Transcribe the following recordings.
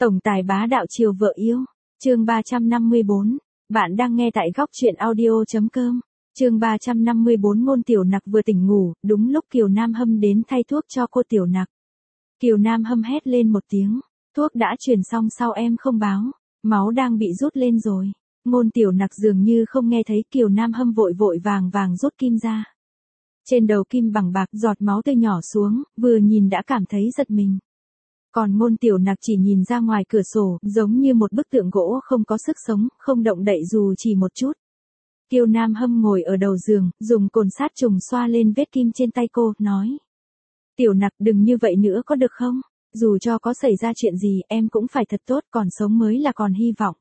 Tổng tài bá đạo chiều vợ yêu. Chương 354. Bạn đang nghe tại góc truyện audio.com. Chương 354. Ngôn Tiểu Nặc vừa tỉnh ngủ, đúng lúc Kiều Nam Hâm đến thay thuốc cho cô Tiểu Nặc. Kiều Nam Hâm hét lên một tiếng, thuốc đã truyền xong sao em không báo, máu đang bị rút lên rồi. Ngôn Tiểu Nặc dường như không nghe thấy, Kiều Nam Hâm vội vội vàng rút kim ra. Trên đầu kim bằng bạc giọt máu tươi nhỏ xuống, vừa nhìn đã cảm thấy giật mình. Còn Ngôn Tiểu Nặc chỉ nhìn ra ngoài cửa sổ, giống như một bức tượng gỗ không có sức sống, không động đậy dù chỉ một chút. Kiều Nam Hâm ngồi ở đầu giường, dùng cồn sát trùng xoa lên vết kim trên tay cô, nói. Tiểu Nặc đừng như vậy nữa có được không? Dù cho có xảy ra chuyện gì em cũng phải thật tốt, còn sống mới là còn hy vọng.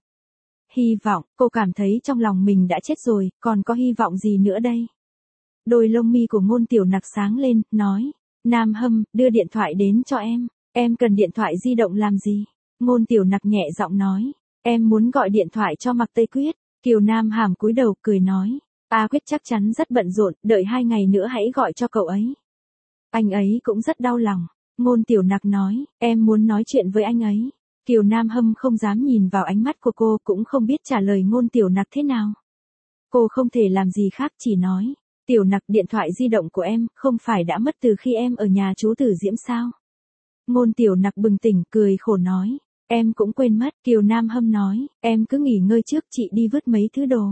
Hy vọng, cô cảm thấy trong lòng mình đã chết rồi, còn có hy vọng gì nữa đây? Đôi lông mi của Ngôn Tiểu Nặc sáng lên, nói. Nam Hâm, đưa điện thoại đến cho em cần điện thoại di động làm gì? Ngôn Tiểu Nặc nhẹ giọng nói. Em muốn gọi điện thoại cho Mạc Tây Quyết. Kiều Nam Hàm cúi đầu cười nói. A Quyết chắc chắn rất bận rộn, đợi 2 ngày nữa hãy gọi cho cậu ấy. Anh ấy cũng rất đau lòng. Ngôn Tiểu Nặc nói, em muốn nói chuyện với anh ấy. Kiều Nam Hâm không dám nhìn vào ánh mắt của cô, cũng không biết trả lời Ngôn Tiểu Nặc thế nào. Cô không thể làm gì khác, chỉ nói. Tiểu Nặc, điện thoại di động của em không phải đã mất từ khi em ở nhà chú Tử Diễm sao? Ngôn Tiểu Nặc bừng tỉnh, cười khổ nói. Em cũng quên mất. Kiều Nam Hâm nói, em cứ nghỉ ngơi trước, chị đi vứt mấy thứ đồ.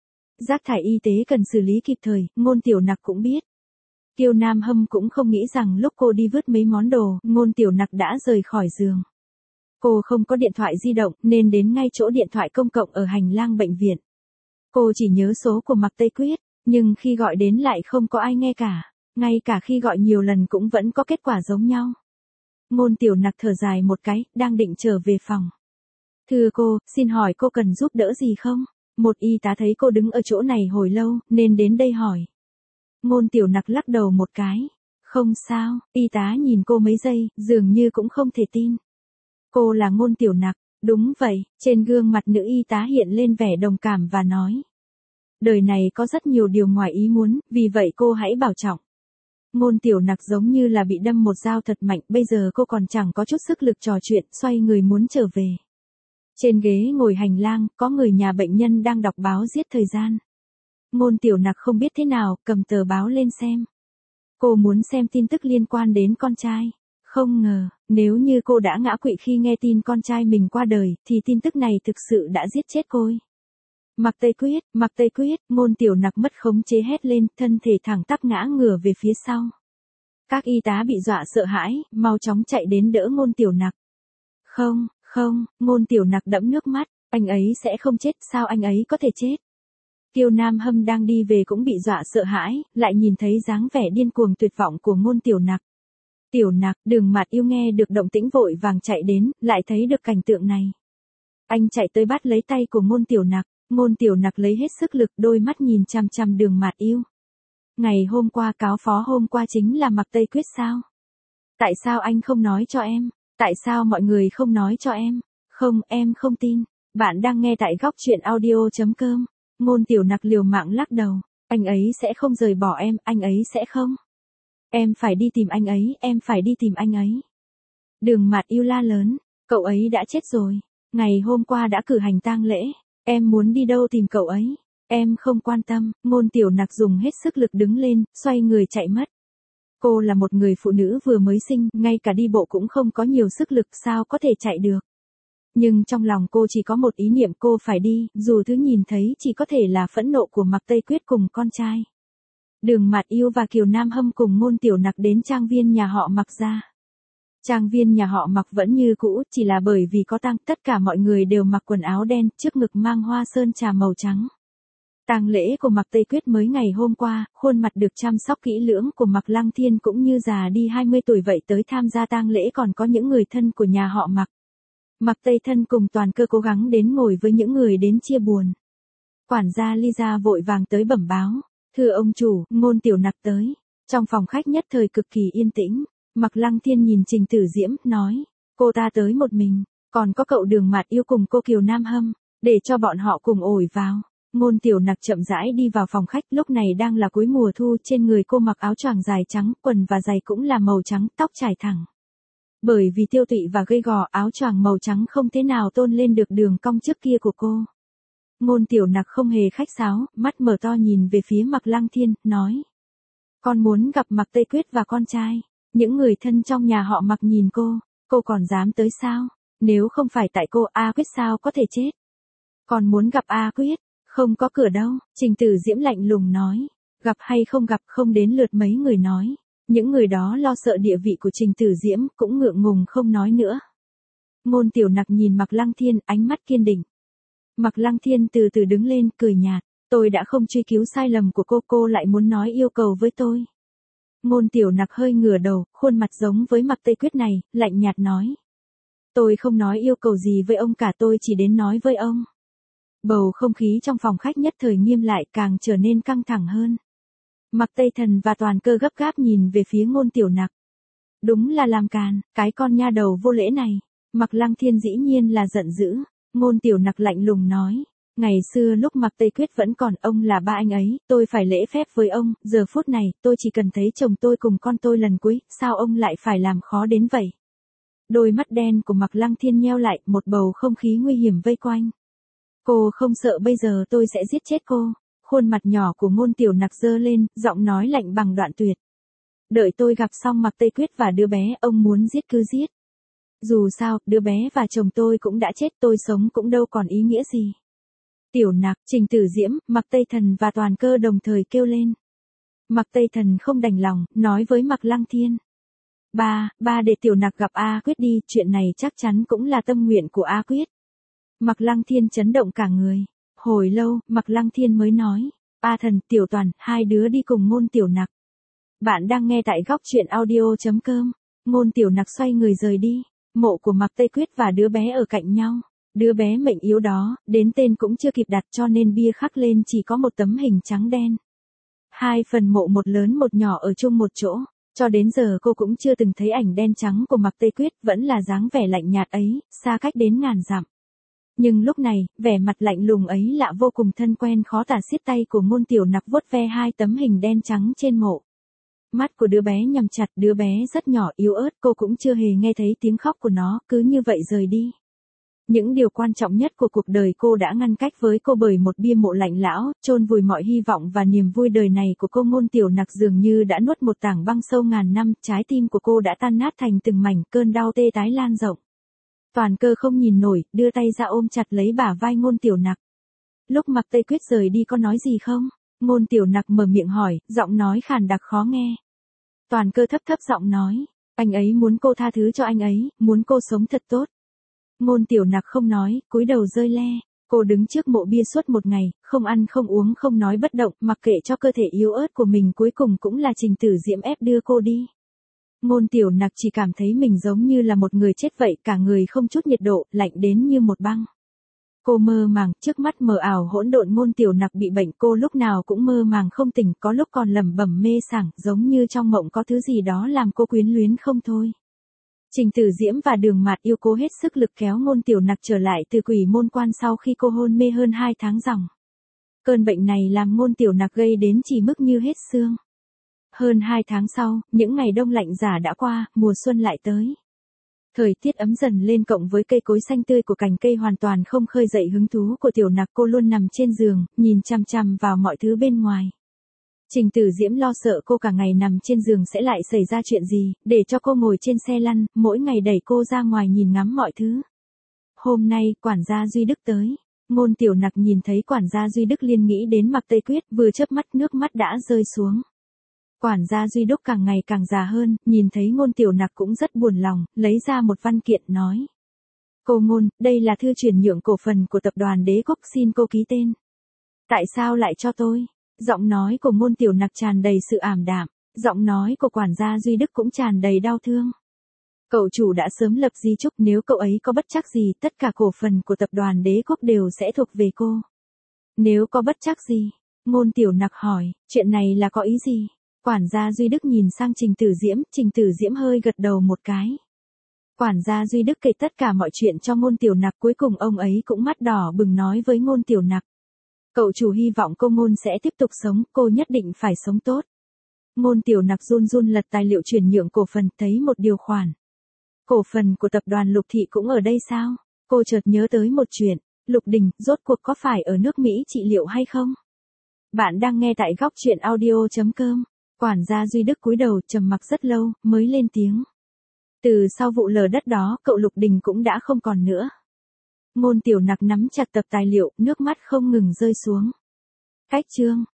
Rác thải y tế cần xử lý kịp thời, Ngôn Tiểu Nặc cũng biết. Kiều Nam Hâm cũng không nghĩ rằng lúc cô đi vứt mấy món đồ, Ngôn Tiểu Nặc đã rời khỏi giường. Cô không có điện thoại di động, nên đến ngay chỗ điện thoại công cộng ở hành lang bệnh viện. Cô chỉ nhớ số của Mạc Tây Quyết, nhưng khi gọi đến lại không có ai nghe cả. Ngay cả khi gọi nhiều lần cũng vẫn có kết quả giống nhau. Ngôn Tiểu Nặc thở dài một cái, đang định trở về phòng. Thưa cô, xin hỏi cô cần giúp đỡ gì không? Một y tá thấy cô đứng ở chỗ này hồi lâu, nên đến đây hỏi. Ngôn Tiểu Nặc lắc đầu một cái. Không sao, y tá nhìn cô mấy giây, dường như cũng không thể tin. Cô là Ngôn Tiểu Nặc, đúng vậy, trên gương mặt nữ y tá hiện lên vẻ đồng cảm và nói. Đời này có rất nhiều điều ngoài ý muốn, vì vậy cô hãy bảo trọng. Ngôn Tiểu Nặc giống như là bị đâm một dao thật mạnh, bây giờ cô còn chẳng có chút sức lực trò chuyện, xoay người muốn trở về. Trên ghế ngồi hành lang, có người nhà bệnh nhân đang đọc báo giết thời gian. Ngôn Tiểu Nặc không biết thế nào, cầm tờ báo lên xem. Cô muốn xem tin tức liên quan đến con trai. Không ngờ, nếu như cô đã ngã quỵ khi nghe tin con trai mình qua đời, thì tin tức này thực sự đã giết chết cô. Mạc Tây Quyết, Ngôn Tiểu Nặc mất khống chế hét lên, thân thể thẳng tắp ngã ngửa về phía sau. Các y tá bị dọa sợ hãi, mau chóng chạy đến đỡ Ngôn Tiểu Nặc. Không, Ngôn Tiểu Nặc đẫm nước mắt, anh ấy sẽ không chết, sao anh ấy có thể chết? Kiều Nam Hâm đang đi về cũng bị dọa sợ hãi, lại nhìn thấy dáng vẻ điên cuồng tuyệt vọng của Ngôn Tiểu Nặc. Tiểu Nặc, Đường Mạt Yêu nghe được động tĩnh vội vàng chạy đến, lại thấy được cảnh tượng này. Anh chạy tới bắt lấy tay của Ngôn Tiểu Nặc. Ngôn Tiểu Nặc lấy hết sức lực, đôi mắt nhìn chằm chằm Đường Mạt Yêu. Ngày hôm qua cáo phó hôm qua chính là Mạc Tây Quyết sao? Tại sao anh không nói cho em? Tại sao mọi người không nói cho em? Không, em không tin. Bạn đang nghe tại góc truyện audio.com. Ngôn Tiểu Nặc liều mạng lắc đầu. Anh ấy sẽ không rời bỏ em, anh ấy sẽ không. Em phải đi tìm anh ấy, em phải đi tìm anh ấy. Đường Mạt Yêu la lớn. Cậu ấy đã chết rồi. Ngày hôm qua đã cử hành tang lễ. Em muốn đi đâu tìm cậu ấy? Em không quan tâm. Ngôn Tiểu Nặc dùng hết sức lực đứng lên, xoay người chạy mất. Cô là một người phụ nữ vừa mới sinh, ngay cả đi bộ cũng không có nhiều sức lực, sao có thể chạy được. Nhưng trong lòng cô chỉ có một ý niệm, cô phải đi, dù thứ nhìn thấy chỉ có thể là phẫn nộ của Mạc Tây Quyết cùng con trai. Đường Mạt Yêu và Kiều Nam Hâm cùng Ngôn Tiểu Nặc đến trang viên nhà họ Mạc ra. Trang viên nhà họ Mạc vẫn như cũ, chỉ là bởi vì có tang, tất cả mọi người đều mặc quần áo đen, trước ngực mang hoa sơn trà màu trắng. Tang lễ của Mạc Tây Quyết mới ngày hôm qua, khuôn mặt được chăm sóc kỹ lưỡng của Mạc Lăng Thiên cũng như già đi 20 tuổi vậy, tới tham gia tang lễ còn có những người thân của nhà họ Mạc. Mạc Tây Thân cùng Toàn Cơ cố gắng đến ngồi với những người đến chia buồn. Quản gia Lisa vội vàng tới bẩm báo, thưa ông chủ, Ngôn Tiểu Nặc tới. Trong phòng khách nhất thời cực kỳ yên tĩnh. Mạc Lăng Thiên nhìn Trình Tử Diễm, nói, cô ta tới một mình, còn có cậu Đường Mạt Yêu cùng cô Kiều Nam Hâm, để cho bọn họ cùng ổi vào. Ngôn Tiểu Nặc chậm rãi đi vào phòng khách, lúc này đang là cuối mùa thu, trên người cô mặc áo choàng dài trắng, quần và giày cũng là màu trắng, tóc trải thẳng. Bởi vì tiêu tụy và gầy gò, áo choàng màu trắng không thế nào tôn lên được đường cong trước kia của cô. Ngôn Tiểu Nặc không hề khách sáo, mắt mở to nhìn về phía Mạc Lăng Thiên, nói. Con muốn gặp Mạc Tây Quyết và con trai. Những người thân trong nhà họ Mạc nhìn cô còn dám tới sao? Nếu không phải tại cô, A Quyết sao có thể chết? Còn muốn gặp A Quyết, không có cửa đâu, Trình Tử Diễm lạnh lùng nói. Gặp hay không gặp không đến lượt mấy người nói. Những người đó lo sợ địa vị của Trình Tử Diễm cũng ngượng ngùng không nói nữa. Ngôn Tiểu Nặc nhìn Mạc Lăng Thiên, ánh mắt kiên định. Mạc Lăng Thiên từ từ đứng lên, cười nhạt. Tôi đã không truy cứu sai lầm của cô lại muốn nói yêu cầu với tôi. Ngôn Tiểu Nặc hơi ngửa đầu, khuôn mặt giống với Mạc Tây Quyết này, lạnh nhạt nói. Tôi không nói yêu cầu gì với ông cả, tôi chỉ đến nói với ông. Bầu không khí trong phòng khách nhất thời nghiêm lại, càng trở nên căng thẳng hơn. Mạc Tây Thần và Toàn Cơ gấp gáp nhìn về phía Ngôn Tiểu Nặc. Đúng là làm càn, cái con nha đầu vô lễ này. Mạc Lăng Thiên dĩ nhiên là giận dữ. Ngôn Tiểu Nặc lạnh lùng nói. Ngày xưa lúc Mạc Tây Quyết vẫn còn, ông là ba anh ấy, tôi phải lễ phép với ông, giờ phút này, tôi chỉ cần thấy chồng tôi cùng con tôi lần cuối, sao ông lại phải làm khó đến vậy? Đôi mắt đen của Mạc Lăng Thiên nheo lại, một bầu không khí nguy hiểm vây quanh. Cô không sợ bây giờ tôi sẽ giết chết cô? Khuôn mặt nhỏ của Ngôn Tiểu Nặc giơ lên, giọng nói lạnh bằng đoạn tuyệt. Đợi tôi gặp xong Mạc Tây Quyết và đứa bé, ông muốn giết cứ giết. Dù sao, đứa bé và chồng tôi cũng đã chết, tôi sống cũng đâu còn ý nghĩa gì. Tiểu Nặc, Trình Tử Diễm, Mạc Tây Thần và Toàn Cơ đồng thời kêu lên. Mạc Tây Thần không đành lòng, nói với Mạc Lăng Thiên. Ba để Tiểu Nặc gặp A Quyết đi, chuyện này chắc chắn cũng là tâm nguyện của A Quyết. Mạc Lăng Thiên chấn động cả người. Hồi lâu, Mạc Lăng Thiên mới nói. A Thần, Tiểu Toàn, hai đứa đi cùng Ngôn Tiểu Nặc. Bạn đang nghe tại góc truyện audio.com. Ngôn Tiểu Nặc xoay người rời đi. Mộ của Mạc Tây Quyết và đứa bé ở cạnh nhau. Đứa bé mệnh yếu đó, đến tên cũng chưa kịp đặt cho nên bia khắc lên chỉ có một tấm hình trắng đen. Hai phần mộ, một lớn một nhỏ ở chung một chỗ. Cho đến giờ cô cũng chưa từng thấy ảnh đen trắng của Mạc Tây Quyết, vẫn là dáng vẻ lạnh nhạt ấy, xa cách đến ngàn dặm. Nhưng lúc này, vẻ mặt lạnh lùng ấy lạ vô cùng thân quen khó tả, siết tay của Ngôn Tiểu Nặc vuốt ve hai tấm hình đen trắng trên mộ. Mắt của đứa bé nhắm chặt, đứa bé rất nhỏ yếu ớt, cô cũng chưa hề nghe thấy tiếng khóc của nó, cứ như vậy rời đi. Những điều quan trọng nhất của cuộc đời cô đã ngăn cách với cô bởi một bia mộ lạnh lão, chôn vùi mọi hy vọng và niềm vui đời này của cô. Ngôn Tiểu Nặc dường như đã nuốt một tảng băng sâu ngàn năm, trái tim của cô đã tan nát thành từng mảnh, cơn đau tê tái lan rộng. Toàn Cơ không nhìn nổi, đưa tay ra ôm chặt lấy bả vai Ngôn Tiểu Nặc. Lúc Mạc Tây Quyết rời đi có nói gì không? Ngôn Tiểu Nặc mở miệng hỏi, giọng nói khàn đặc khó nghe. Toàn Cơ thấp thấp giọng nói, anh ấy muốn cô tha thứ cho anh ấy, muốn cô sống thật tốt. Ngôn Tiểu Nặc không nói, cúi đầu rơi le. Cô đứng trước mộ bia suốt một ngày, không ăn không uống không nói bất động, mặc kệ cho cơ thể yếu ớt của mình, cuối cùng cũng là Trình Tử Diễm ép đưa cô đi. Ngôn Tiểu Nặc chỉ cảm thấy mình giống như là một người chết vậy, cả người không chút nhiệt độ, lạnh đến như một băng. Cô mơ màng, trước mắt mờ ảo hỗn độn. Ngôn Tiểu Nặc bị bệnh, cô lúc nào cũng mơ màng không tỉnh, có lúc còn lẩm bẩm mê sảng, giống như trong mộng có thứ gì đó làm cô quyến luyến không thôi. Trình Tử Diễm và Đường Mạt Yêu cố hết sức lực kéo Ngôn Tiểu Nặc trở lại từ Quỷ Môn Quan sau khi cô hôn mê hơn 2 tháng ròng. Cơn bệnh này làm Ngôn Tiểu Nặc gây đến chỉ mức như hết xương. Hơn 2 tháng sau, những ngày đông lạnh giá đã qua, mùa xuân lại tới. Thời tiết ấm dần lên cộng với cây cối xanh tươi của cành cây hoàn toàn không khơi dậy hứng thú của Tiểu Nặc. Cô luôn nằm trên giường, nhìn chằm chằm vào mọi thứ bên ngoài. Trình Tử Diễm lo sợ cô cả ngày nằm trên giường sẽ lại xảy ra chuyện gì, để cho cô ngồi trên xe lăn, mỗi ngày đẩy cô ra ngoài nhìn ngắm mọi thứ. Hôm nay, quản gia Duy Đức tới. Ngôn Tiểu Nặc nhìn thấy quản gia Duy Đức liền nghĩ đến Mạc Tây Quyết, vừa chớp mắt nước mắt đã rơi xuống. Quản gia Duy Đức càng ngày càng già hơn, nhìn thấy Ngôn Tiểu Nặc cũng rất buồn lòng, lấy ra một văn kiện nói. Cô Ngôn, đây là thư chuyển nhượng cổ phần của tập đoàn Đế Quốc, xin cô ký tên. Tại sao lại cho tôi? Giọng nói của Ngôn Tiểu Nặc tràn đầy sự ảm đạm, giọng nói của quản gia Duy Đức cũng tràn đầy đau thương. Cậu chủ đã sớm lập di chúc, nếu cậu ấy có bất trắc gì, tất cả cổ phần của tập đoàn Đế Quốc đều sẽ thuộc về cô. Nếu có bất trắc gì? Ngôn Tiểu Nặc hỏi, chuyện này là có ý gì? Quản gia Duy Đức nhìn sang Trình Tử Diễm hơi gật đầu một cái. Quản gia Duy Đức kể tất cả mọi chuyện cho Ngôn Tiểu Nặc, cuối cùng ông ấy cũng mắt đỏ bừng nói với Ngôn Tiểu Nặc. Cậu chủ hy vọng cô Ngôn sẽ tiếp tục sống, cô nhất định phải sống tốt. Ngôn Tiểu Nặc run run lật tài liệu chuyển nhượng cổ phần, thấy một điều khoản. Cổ phần của tập đoàn Lục Thị cũng ở đây sao? Cô chợt nhớ tới một chuyện, Lục Đình, rốt cuộc có phải ở nước Mỹ trị liệu hay không? Bạn đang nghe tại góc chuyện audio.com. Quản gia Duy Đức cúi đầu trầm mặc rất lâu, mới lên tiếng. Từ sau vụ lở đất đó, cậu Lục Đình cũng đã không còn nữa. Ngôn Tiểu Nặc nắm chặt tập tài liệu, nước mắt không ngừng rơi xuống. Cách chương.